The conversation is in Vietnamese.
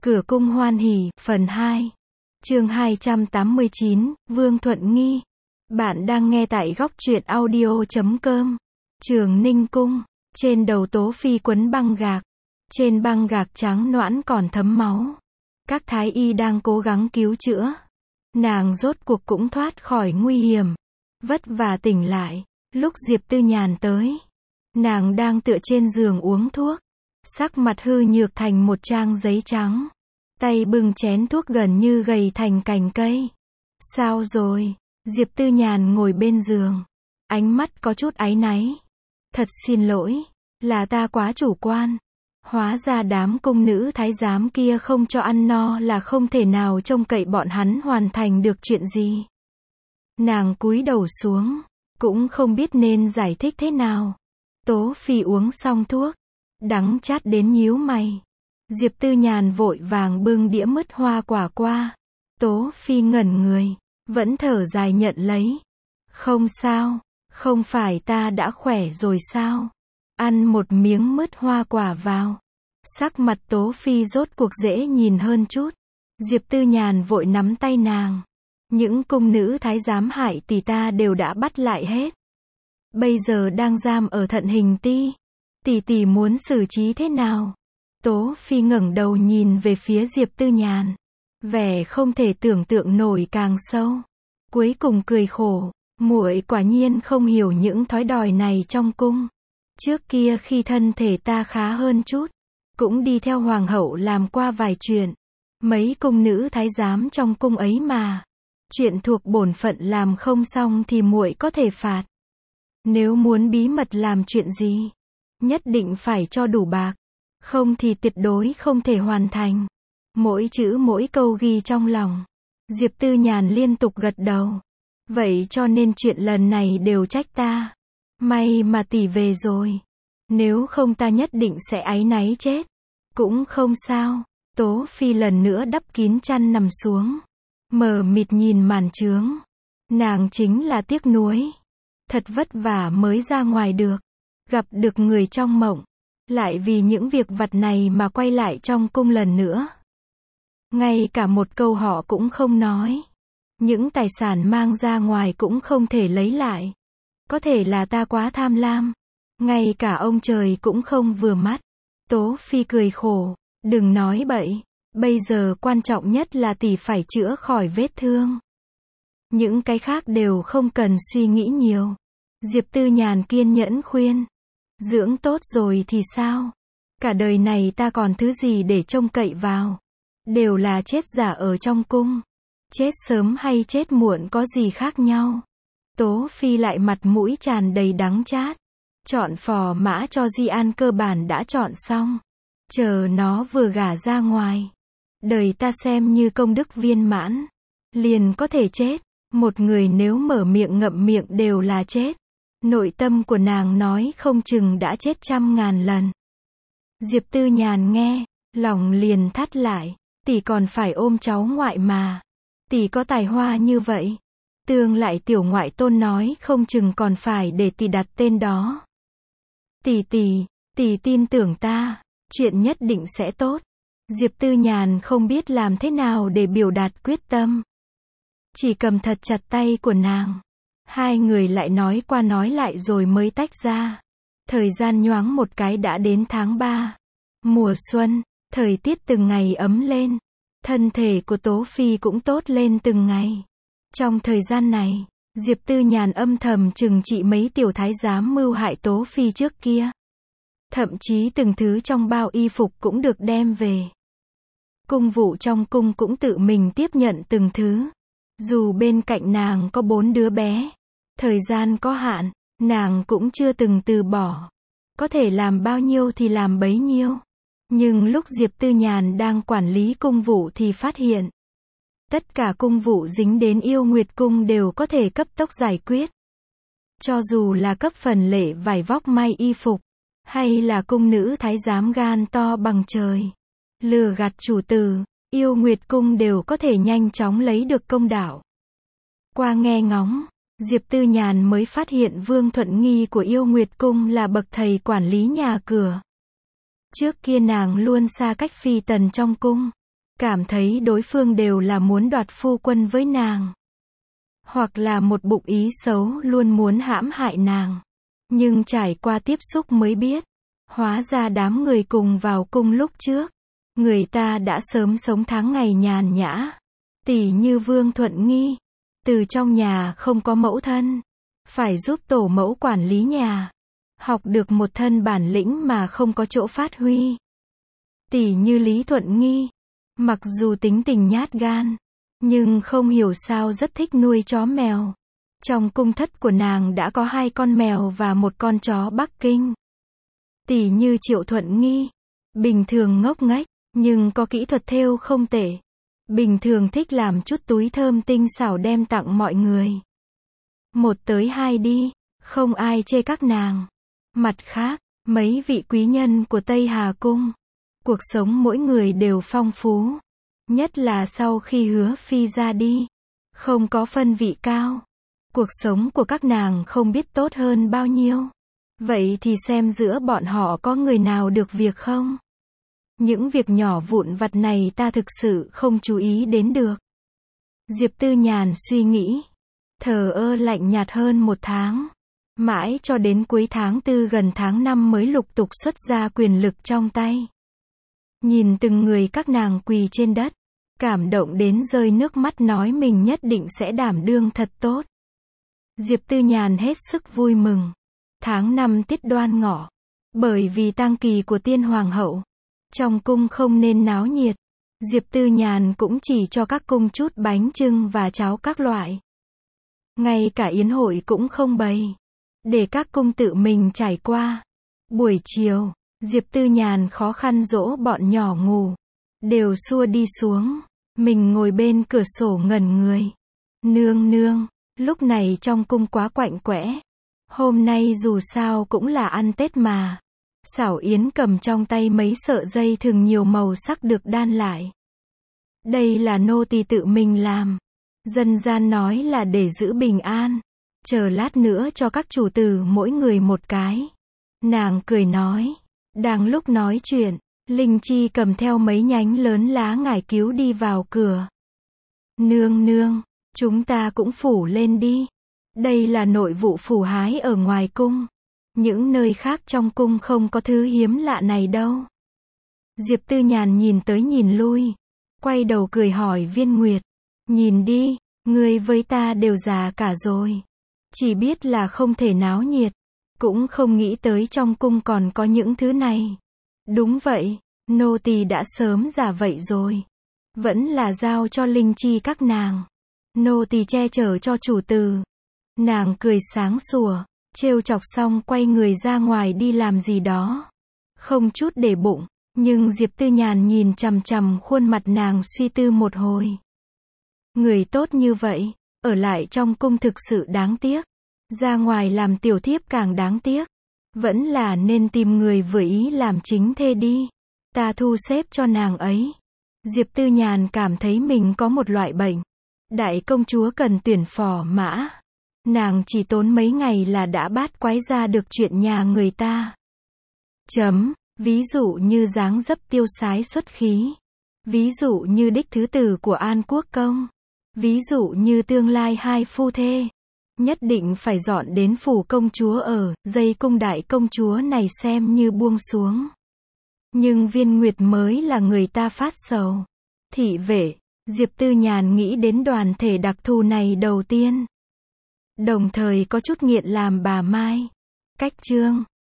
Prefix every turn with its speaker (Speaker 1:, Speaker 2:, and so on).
Speaker 1: Cửa cung hoan hỉ, phần 2. Chương 289, Vương Thuận Nghi. Bạn đang nghe tại góc truyện audio.com. Trường Ninh Cung. Trên đầu Tố Phi quấn băng gạc. Trên băng gạc trắng noãn còn thấm máu. Các thái y đang cố gắng cứu chữa. Nàng rốt cuộc cũng thoát khỏi nguy hiểm. Vất vả tỉnh lại. Lúc Diệp Tư Nhàn tới, nàng đang tựa trên giường uống thuốc. Sắc mặt hư nhược thành một trang giấy trắng. Tay bưng chén thuốc gần như gầy thành cành cây. Sao rồi? Diệp Tư Nhàn ngồi bên giường. Ánh mắt có chút áy náy. Thật xin lỗi. Là ta quá chủ quan. Hóa ra đám cung nữ thái giám kia không cho ăn no là không thể nào trông cậy bọn hắn hoàn thành được chuyện gì. Nàng cúi đầu xuống. Cũng không biết nên giải thích thế nào. Tố Phi uống xong thuốc. Đắng chát đến nhíu mày. Diệp Tư Nhàn vội vàng bưng đĩa mứt hoa quả qua. Tố Phi ngẩn người. Vẫn thở dài nhận lấy. Không sao. Không phải ta đã khỏe rồi sao? Ăn một miếng mứt hoa quả vào. Sắc mặt Tố Phi rốt cuộc dễ nhìn hơn chút. Diệp Tư Nhàn vội nắm tay nàng. Những cung nữ thái giám hại tỷ ta đều đã bắt lại hết. Bây giờ đang giam ở Thận Hình Ti. Tỷ muốn xử trí thế nào? Tố Phi ngẩng đầu nhìn về phía Diệp Tư Nhàn. Vẻ không thể tưởng tượng nổi càng sâu. Cuối cùng cười khổ. Muội quả nhiên không hiểu những thói đòi này trong cung. Trước kia khi thân thể ta khá hơn chút, cũng đi theo hoàng hậu làm qua vài chuyện. Mấy cung nữ thái giám trong cung ấy mà. Chuyện thuộc bổn phận làm không xong thì muội có thể phạt. Nếu muốn bí mật làm chuyện gì, nhất định phải cho đủ bạc. Không thì tuyệt đối không thể hoàn thành. Mỗi chữ mỗi câu ghi trong lòng. Diệp Tư Nhàn liên tục gật đầu. Vậy cho nên chuyện lần này đều trách ta. May mà tỷ về rồi. Nếu không ta nhất định sẽ áy náy chết. Cũng không sao. Tố Phi lần nữa đắp kín chăn nằm xuống. Mờ mịt nhìn màn trướng. Nàng chính là tiếc nuối. Thật vất vả mới ra ngoài được. Gặp được người trong mộng. Lại vì những việc vặt này mà quay lại trong cung lần nữa. Ngay cả một câu họ cũng không nói. Những tài sản mang ra ngoài cũng không thể lấy lại. Có thể là ta quá tham lam. Ngay cả ông trời cũng không vừa mắt. Tố Phi cười khổ. Đừng nói bậy. Bây giờ quan trọng nhất là tỷ phải chữa khỏi vết thương. Những cái khác đều không cần suy nghĩ nhiều. Diệp Tư Nhàn kiên nhẫn khuyên. Dưỡng tốt rồi thì sao? Cả đời này ta còn thứ gì để trông cậy vào? Đều là chết giả ở trong cung. Chết sớm hay chết muộn có gì khác nhau? Tố Phi lại mặt mũi tràn đầy đắng chát. Chọn phò mã cho Di An cơ bản đã chọn xong. Chờ nó vừa gả ra ngoài. Đời ta xem như công đức viên mãn. Liền có thể chết. Một người nếu mở miệng ngậm miệng đều là chết. Nội tâm của nàng nói không chừng đã chết 100.000 lần. Diệp Tư Nhàn nghe, lòng liền thắt lại. Tỷ còn phải ôm cháu ngoại mà. Tỷ có tài hoa như vậy. Tương lại tiểu ngoại tôn nói không chừng còn phải để tỷ đặt tên đó. Tỷ tin tưởng ta. Chuyện nhất định sẽ tốt. Diệp Tư Nhàn không biết làm thế nào để biểu đạt quyết tâm. Chỉ cầm thật chặt tay của nàng. Hai người lại nói qua nói lại rồi mới tách ra. Thời gian nhoáng một cái đã đến tháng 3. Mùa xuân, thời tiết từng ngày ấm lên. Thân thể của Tố Phi cũng tốt lên từng ngày. Trong thời gian này, Diệp Tư Nhàn âm thầm trừng trị mấy tiểu thái giám mưu hại Tố Phi trước kia. Thậm chí từng thứ trong bao y phục cũng được đem về. Cung vụ trong cung cũng tự mình tiếp nhận từng thứ. Dù bên cạnh nàng có 4 đứa bé. Thời gian có hạn, nàng cũng chưa từng từ bỏ. Có thể làm bao nhiêu thì làm bấy nhiêu. Nhưng lúc Diệp Tư Nhàn đang quản lý cung vụ thì phát hiện. Tất cả cung vụ dính đến Yêu Nguyệt Cung đều có thể cấp tốc giải quyết. Cho dù là cấp phần lệ vải vóc may y phục. Hay là cung nữ thái giám gan to bằng trời. Lừa gạt chủ tử, Yêu Nguyệt Cung đều có thể nhanh chóng lấy được công đạo. Qua nghe ngóng, Diệp Tư Nhàn mới phát hiện Vương Thuận Nghi của Yêu Nguyệt Cung là bậc thầy quản lý nhà cửa. Trước kia nàng luôn xa cách phi tần trong cung. cảm thấy đối phương đều là muốn đoạt phu quân với nàng. Hoặc là một bụng ý xấu luôn muốn hãm hại nàng. Nhưng trải qua tiếp xúc mới biết, hóa ra đám người cùng vào cung lúc trước, người ta đã sớm sống tháng ngày nhàn nhã. Tỷ như Vương Thuận Nghi, từ trong nhà không có mẫu thân, phải giúp tổ mẫu quản lý nhà, học được một thân bản lĩnh mà không có chỗ phát huy. Tỷ như Lý Thuận Nghi, mặc dù tính tình nhát gan, nhưng không hiểu sao rất thích nuôi chó mèo. Trong cung thất của nàng đã có 2 con mèo và 1 con chó Bắc Kinh. Tỷ như Triệu Thuận Nghi, bình thường ngốc nghếch, nhưng có kỹ thuật thêu không tệ. Bình thường thích làm chút túi thơm tinh xảo đem tặng mọi người. 1 tới 2 đi, không ai chê các nàng. Mặt khác, mấy vị quý nhân của Tây Hà Cung, cuộc sống mỗi người đều phong phú. Nhất là sau khi Hứa Phi ra đi, không có phân vị cao. Cuộc sống của các nàng không biết tốt hơn bao nhiêu. Vậy thì xem giữa bọn họ có người nào được việc không? Những việc nhỏ vụn vặt này ta thực sự không chú ý đến được. Diệp Tư Nhàn suy nghĩ, thờ ơ lạnh nhạt hơn 1 tháng. Mãi cho đến cuối tháng 4 gần tháng 5 mới lục tục xuất ra quyền lực trong tay. Nhìn từng người các nàng quỳ trên đất, cảm động đến rơi nước mắt nói mình nhất định sẽ đảm đương thật tốt. Diệp Tư Nhàn hết sức vui mừng. Tháng 5 tiết Đoan Ngọ, bởi vì tang kỳ của tiên hoàng hậu, trong cung không nên náo nhiệt. Diệp Tư Nhàn cũng chỉ cho các cung chút bánh chưng và cháo các loại. Ngay cả yến hội cũng không bày, để các cung tự mình trải qua. Buổi chiều, Diệp Tư Nhàn khó khăn dỗ bọn nhỏ ngủ, đều xua đi xuống. Mình ngồi bên cửa sổ ngẩn người. Nương nương, lúc này trong cung quá quạnh quẽ. Hôm nay dù sao cũng là ăn Tết mà. Xảo Yến cầm trong tay mấy sợi dây thừng nhiều màu sắc được đan lại. Đây là nô tỳ tự mình làm. Dân gian nói là để giữ bình an. Chờ lát nữa cho các chủ tử mỗi người 1 cái. Nàng cười nói. Đang lúc nói chuyện, Linh Chi cầm theo mấy nhánh lớn lá ngải cứu đi vào cửa. Nương nương, chúng ta cũng phủ lên đi. Đây là nội vụ phủ hái ở ngoài cung. Những nơi khác trong cung không có thứ hiếm lạ này đâu. Diệp Tư Nhàn nhìn tới nhìn lui, quay đầu cười hỏi Viên Nguyệt. Nhìn đi, ngươi với ta đều già cả rồi. Chỉ biết là không thể náo nhiệt, cũng không nghĩ tới trong cung còn có những thứ này. Đúng vậy, nô tỳ đã sớm già vậy rồi. Vẫn là giao cho Linh Chi các nàng. Nô tỳ che chở cho chủ tử. Nàng cười sáng sủa, trêu chọc xong quay người ra ngoài đi làm gì đó. Không chút để bụng, nhưng Diệp Tư Nhàn nhìn chằm chằm khuôn mặt nàng suy tư một hồi. Người tốt như vậy, ở lại trong cung thực sự đáng tiếc. Ra ngoài làm tiểu thiếp càng đáng tiếc. Vẫn là nên tìm người vừa ý làm chính thê đi. Ta thu xếp cho nàng ấy. Diệp Tư Nhàn cảm thấy mình có một loại bệnh. Đại công chúa cần tuyển phò mã. Nàng chỉ tốn mấy ngày là đã bát quái ra được chuyện nhà người ta. Ví dụ như dáng dấp tiêu sái xuất khí. Ví dụ như đích thứ tử của An Quốc Công. Ví dụ như tương lai 2 phu thê. Nhất định phải dọn đến phủ công chúa ở, dây cung đại công chúa này xem như buông xuống. Nhưng Viên Nguyệt mới là người ta phát sầu. Thị vệ, Diệp Tư Nhàn nghĩ đến đoàn thể đặc thù này đầu tiên. Đồng thời có chút nghiện làm bà Mai. Cách chương